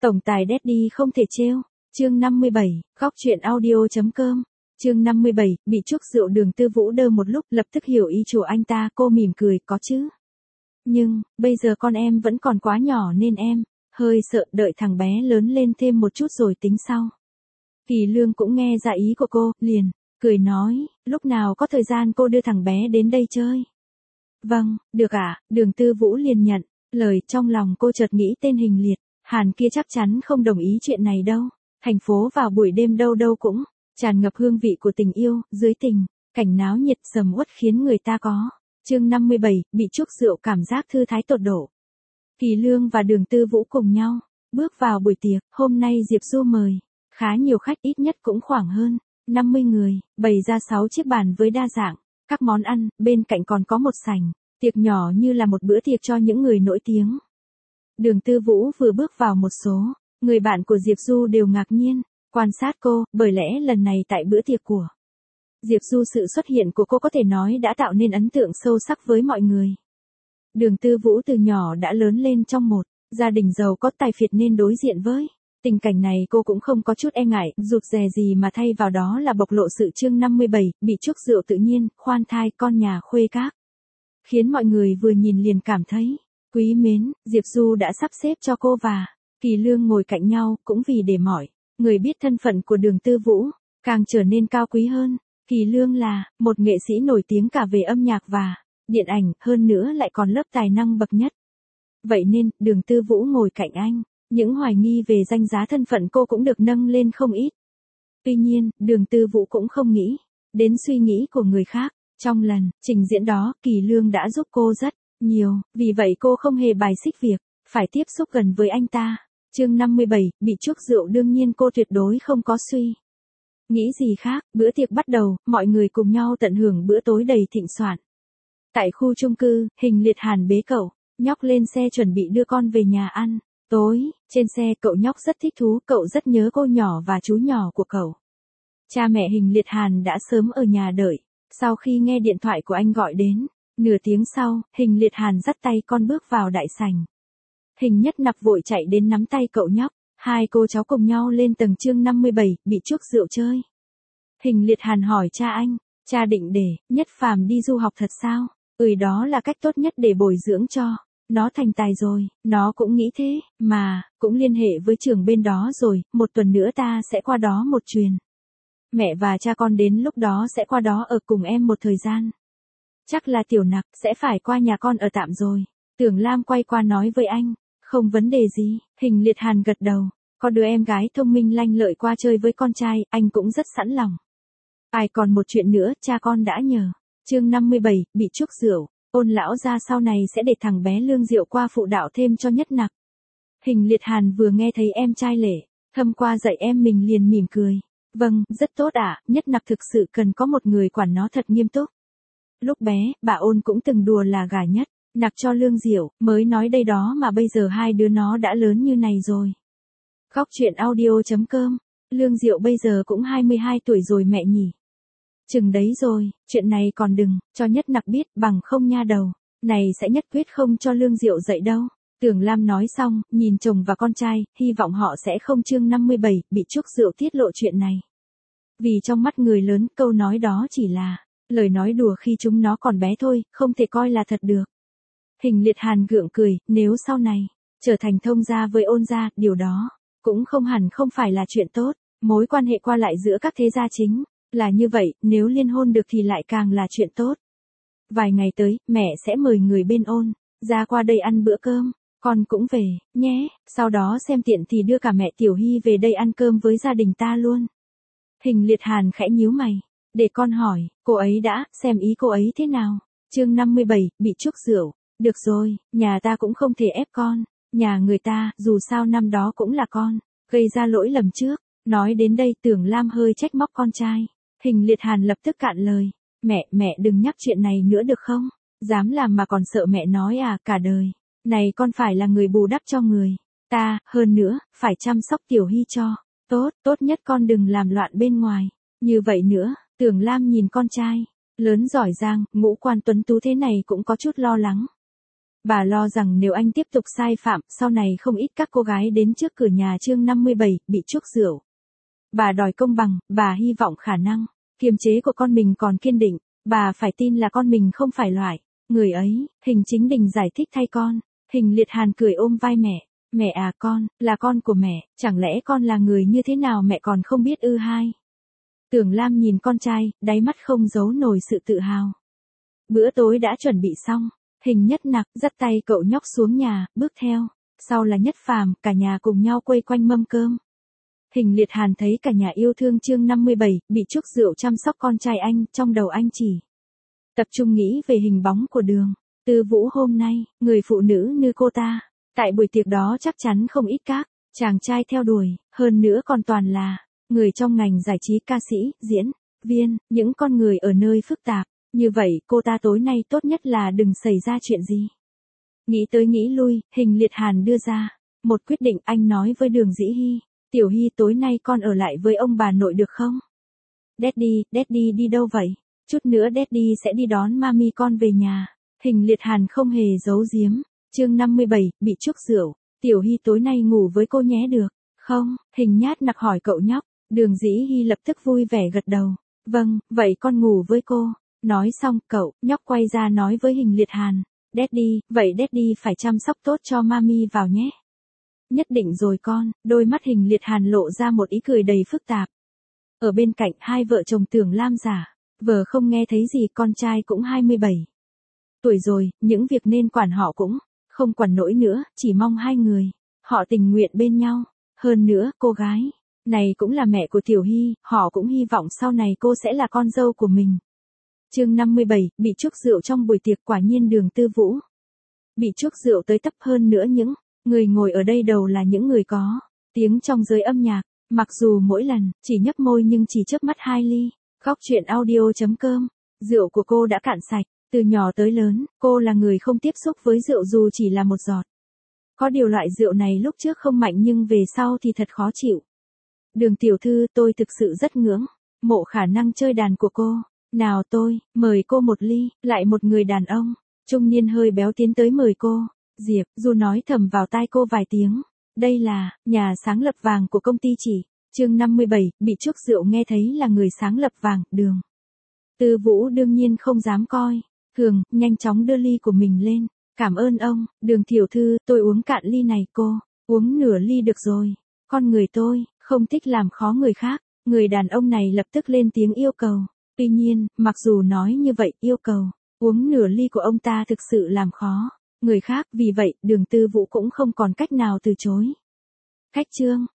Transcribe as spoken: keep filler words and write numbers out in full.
Tổng tài Daddy không thể trêu. Chương năm mươi bảy, góc truyện audio.com. Chương năm mươi bảy, bị chuốc rượu Đường Tư Vũ đơ một lúc, lập tức hiểu ý chủ anh ta, cô mỉm cười, có chứ. Nhưng, bây giờ con em vẫn còn quá nhỏ nên em, hơi sợ, đợi thằng bé lớn lên thêm một chút rồi tính sau. Kỳ Lương cũng nghe ra ý của cô, liền, cười nói, lúc nào có thời gian cô đưa thằng bé đến đây chơi. Vâng, được ạ, Đường Tư Vũ liền nhận, lời trong lòng cô chợt nghĩ tên Hình Liệt, Hàn kia chắc chắn không đồng ý chuyện này đâu. Thành phố vào buổi đêm đâu đâu cũng tràn ngập hương vị của tình yêu, dưới tình, cảnh náo nhiệt sầm uất khiến người ta có. Chương năm mươi bảy, bị chuốc rượu cảm giác thư thái tột độ. Kỳ Lương và Đường Tư Vũ cùng nhau bước vào buổi tiệc, hôm nay Diệp Du mời khá nhiều khách, ít nhất cũng khoảng hơn năm mươi người, bày ra sáu chiếc bàn với đa dạng các món ăn, bên cạnh còn có một sảnh tiệc nhỏ như là một bữa tiệc cho những người nổi tiếng. Đường Tư Vũ vừa bước vào, một số người bạn của Diệp Du đều ngạc nhiên quan sát cô, bởi lẽ lần này tại bữa tiệc của Diệp Du, sự xuất hiện của cô có thể nói đã tạo nên ấn tượng sâu sắc với mọi người. Đường Tư Vũ từ nhỏ đã lớn lên trong một gia đình giàu có tài phiệt nên đối diện với tình cảnh này cô cũng không có chút e ngại, rụt rè gì mà thay vào đó là bộc lộ sự. Chương năm mươi bảy, bị chuốc rượu tự nhiên, khoan thai con nhà khuê các. Khiến mọi người vừa nhìn liền cảm thấy quý mến, Diệp Du đã sắp xếp cho cô và Kỳ Lương ngồi cạnh nhau, cũng vì để mọi người biết thân phận của Đường Tư Vũ càng trở nên cao quý hơn. Kỳ Lương là một nghệ sĩ nổi tiếng cả về âm nhạc và điện ảnh, hơn nữa lại còn lớp tài năng bậc nhất. Vậy nên, Đường Tư Vũ ngồi cạnh anh, những hoài nghi về danh giá thân phận cô cũng được nâng lên không ít. Tuy nhiên, Đường Tư Vũ cũng không nghĩ đến suy nghĩ của người khác. Trong lần trình diễn đó, Kỳ Lương đã giúp cô rất nhiều, vì vậy cô không hề bài xích việc phải tiếp xúc gần với anh ta. Chương năm mươi bảy, bị chuốc rượu đương nhiên cô tuyệt đối không có suy nghĩ gì khác. Bữa tiệc bắt đầu, mọi người cùng nhau tận hưởng bữa tối đầy thịnh soạn. Tại khu chung cư, Hình Liệt Hàn bế cậu nhóc lên xe chuẩn bị đưa con về nhà ăn tối. Trên xe, cậu nhóc rất thích thú, cậu rất nhớ cô nhỏ và chú nhỏ của cậu. Cha mẹ Hình Liệt Hàn đã sớm ở nhà đợi. Sau khi nghe điện thoại của anh gọi đến, nửa tiếng sau, Hình Liệt Hàn dắt tay con bước vào đại sảnh. Hình Nhất Nặc vội chạy đến nắm tay cậu nhóc, hai cô cháu cùng nhau lên tầng. Chương năm mươi bảy, bị chuốc rượu chơi. Hình Liệt Hàn hỏi cha anh, cha định để Nhất Phàm đi du học thật sao? Ừ, đó là cách tốt nhất để bồi dưỡng cho nó thành tài rồi. Nó cũng nghĩ thế, mà cũng liên hệ với trường bên đó rồi, một tuần nữa ta sẽ qua đó một chuyến. Mẹ và cha con đến lúc đó sẽ qua đó ở cùng em một thời gian. Chắc là Tiểu Nặc sẽ phải qua nhà con ở tạm rồi. Tưởng Lam quay qua nói với anh, không vấn đề gì. Hình Liệt Hàn gật đầu, có đứa em gái thông minh lanh lợi qua chơi với con trai, anh cũng rất sẵn lòng. Ai còn một chuyện nữa, cha con đã nhờ. Chương năm mươi bảy, bị chuốc rượu. Ôn lão gia sau này sẽ để thằng bé Lương Diệu qua phụ đạo thêm cho Nhất Nặc. Hình Liệt Hàn vừa nghe thấy em trai Lệ Thâm qua dạy em mình liền mỉm cười. Vâng, rất tốt ạ, Nhất Nặc thực sự cần có một người quản nó thật nghiêm túc. Lúc bé, bà Ôn cũng từng đùa là gả Nhất Nặc cho Lương Diệu, mới nói đây đó mà bây giờ hai đứa nó đã lớn như này rồi. Góc truyện audio.com. Lương Diệu bây giờ cũng hai mươi hai tuổi rồi mẹ nhỉ. Chừng đấy rồi, chuyện này còn đừng cho Nhất Nặc biết, bằng không nha đầu này sẽ nhất quyết không cho Lương Diệu dạy đâu. Tưởng Lam nói xong, nhìn chồng và con trai, hy vọng họ sẽ không. Chương năm mươi bảy, bị chuốc rượu tiết lộ chuyện này. Vì trong mắt người lớn, câu nói đó chỉ là lời nói đùa khi chúng nó còn bé thôi, không thể coi là thật được. Hình Liệt Hàn gượng cười, nếu sau này trở thành thông gia với Ôn gia, điều đó cũng không hẳn không phải là chuyện tốt. Mối quan hệ qua lại giữa các thế gia chính là như vậy, nếu liên hôn được thì lại càng là chuyện tốt. Vài ngày tới, mẹ sẽ mời người bên Ôn gia qua đây ăn bữa cơm, con cũng về nhé, sau đó xem tiện thì đưa cả mẹ Tiểu Hy về đây ăn cơm với gia đình ta luôn. Hình Liệt Hàn khẽ nhíu mày, để con hỏi cô ấy đã, xem ý cô ấy thế nào. Chương năm mươi bảy, bị chuốc rượu. Được rồi, nhà ta cũng không thể ép con nhà người ta, dù sao năm đó cũng là con gây ra lỗi lầm trước. Nói đến đây, Tưởng Lam hơi trách móc con trai. Hình Liệt Hàn lập tức cạn lời, mẹ, mẹ đừng nhắc chuyện này nữa được không? Dám làm mà còn sợ mẹ nói à? Cả đời này con phải là người bù đắp cho người ta, hơn nữa phải chăm sóc Tiểu Hy cho tốt, tốt nhất con đừng làm loạn bên ngoài như vậy nữa. Tưởng Lam nhìn con trai lớn giỏi giang, ngũ quan tuấn tú thế này cũng có chút lo lắng. Bà lo rằng nếu anh tiếp tục sai phạm, sau này không ít các cô gái đến trước cửa nhà. Chương năm mươi bảy, bị chuốc rượu. Bà đòi công bằng, bà hy vọng khả năng kiềm chế của con mình còn kiên định, bà phải tin là con mình không phải loại người ấy. Hình Chính Đình giải thích thay con. Hình Liệt Hàn cười ôm vai mẹ. Mẹ à, con là con của mẹ, chẳng lẽ con là người như thế nào mẹ còn không biết ư? Hai Tưởng Lam nhìn con trai, đáy mắt không giấu nổi sự tự hào. Bữa tối đã chuẩn bị xong. Hình Nhất Nặc dắt tay cậu nhóc xuống nhà, bước theo sau là Nhất Phàm, cả nhà cùng nhau quây quanh mâm cơm. Hình Liệt Hàn thấy cả nhà yêu thương. Chương năm mươi bảy, bị chuốc rượu chăm sóc con trai anh. Trong đầu anh chỉ tập trung nghĩ về hình bóng của Đường Tư Vũ hôm nay, người phụ nữ như cô ta. Tại buổi tiệc đó chắc chắn không ít các chàng trai theo đuổi, hơn nữa còn toàn là người trong ngành giải trí, ca sĩ, diễn viên, những con người ở nơi phức tạp. Như vậy cô ta tối nay tốt nhất là đừng xảy ra chuyện gì. Nghĩ tới nghĩ lui, Hình Liệt Hàn đưa ra một quyết định. Anh nói với Đường Dĩ Hy, Tiểu Hy tối nay con ở lại với ông bà nội được không? Daddy, Daddy đi đâu vậy? Chút nữa Daddy sẽ đi đón mami con về nhà. Hình Liệt Hàn không hề giấu giếm. Chương năm mươi bảy, bị chuốc rượu. Tiểu Hy tối nay ngủ với cô nhé được không? Hình Nhát Nặc hỏi cậu nhóc. Đường Dĩ Hy lập tức vui vẻ gật đầu. Vâng, vậy con ngủ với cô. Nói xong, cậu nhóc quay ra nói với Hình Liệt Hàn. Daddy, vậy Daddy phải chăm sóc tốt cho mami vào nhé. Nhất định rồi con. Đôi mắt Hình Liệt Hàn lộ ra một ý cười đầy phức tạp. Ở bên cạnh, hai vợ chồng Tưởng Lam giả vờ không nghe thấy gì. Con trai cũng hai mươi bảy tuổi rồi, những việc nên quản họ cũng không quản nổi nữa, chỉ mong hai người họ tình nguyện bên nhau. Hơn nữa, cô gái này cũng là mẹ của Tiểu Hy, họ cũng hy vọng sau này cô sẽ là con dâu của mình. Chương năm mươi bảy, bị chuốc rượu trong buổi tiệc. Quả nhiên Đường Tư Vũ bị chuốc rượu tới tấp. Hơn nữa những người ngồi ở đây đầu là những người có tiếng trong giới âm nhạc. Mặc dù mỗi lần chỉ nhấp môi nhưng chỉ chớp mắt hai ly. Góc truyện audio chấm com. Rượu của cô đã cạn sạch. Từ nhỏ tới lớn, cô là người không tiếp xúc với rượu dù chỉ là một giọt. Có điều loại rượu này lúc trước không mạnh nhưng về sau thì thật khó chịu. Đường tiểu thư, tôi thực sự rất ngưỡng mộ khả năng chơi đàn của cô. Nào tôi, mời cô một ly. Lại một người đàn ông trung niên hơi béo tiến tới mời cô. Diệp Du nói thầm vào tai cô vài tiếng. Đây là nhà sáng lập vàng của công ty chỉ. Chương năm mươi bảy, bị chuốc rượu. Nghe thấy là người sáng lập vàng, Đường Tư Vũ đương nhiên không dám coi thường, nhanh chóng đưa ly của mình lên. Cảm ơn ông, Đường tiểu thư, tôi uống cạn ly này. Cô uống nửa ly được rồi. Con người tôi không thích làm khó người khác. Người đàn ông này lập tức lên tiếng yêu cầu. Tuy nhiên, mặc dù nói như vậy, yêu cầu uống nửa ly của ông ta thực sự làm khó người khác. Vì vậy, Đường Tư Vũ cũng không còn cách nào từ chối. Khách trương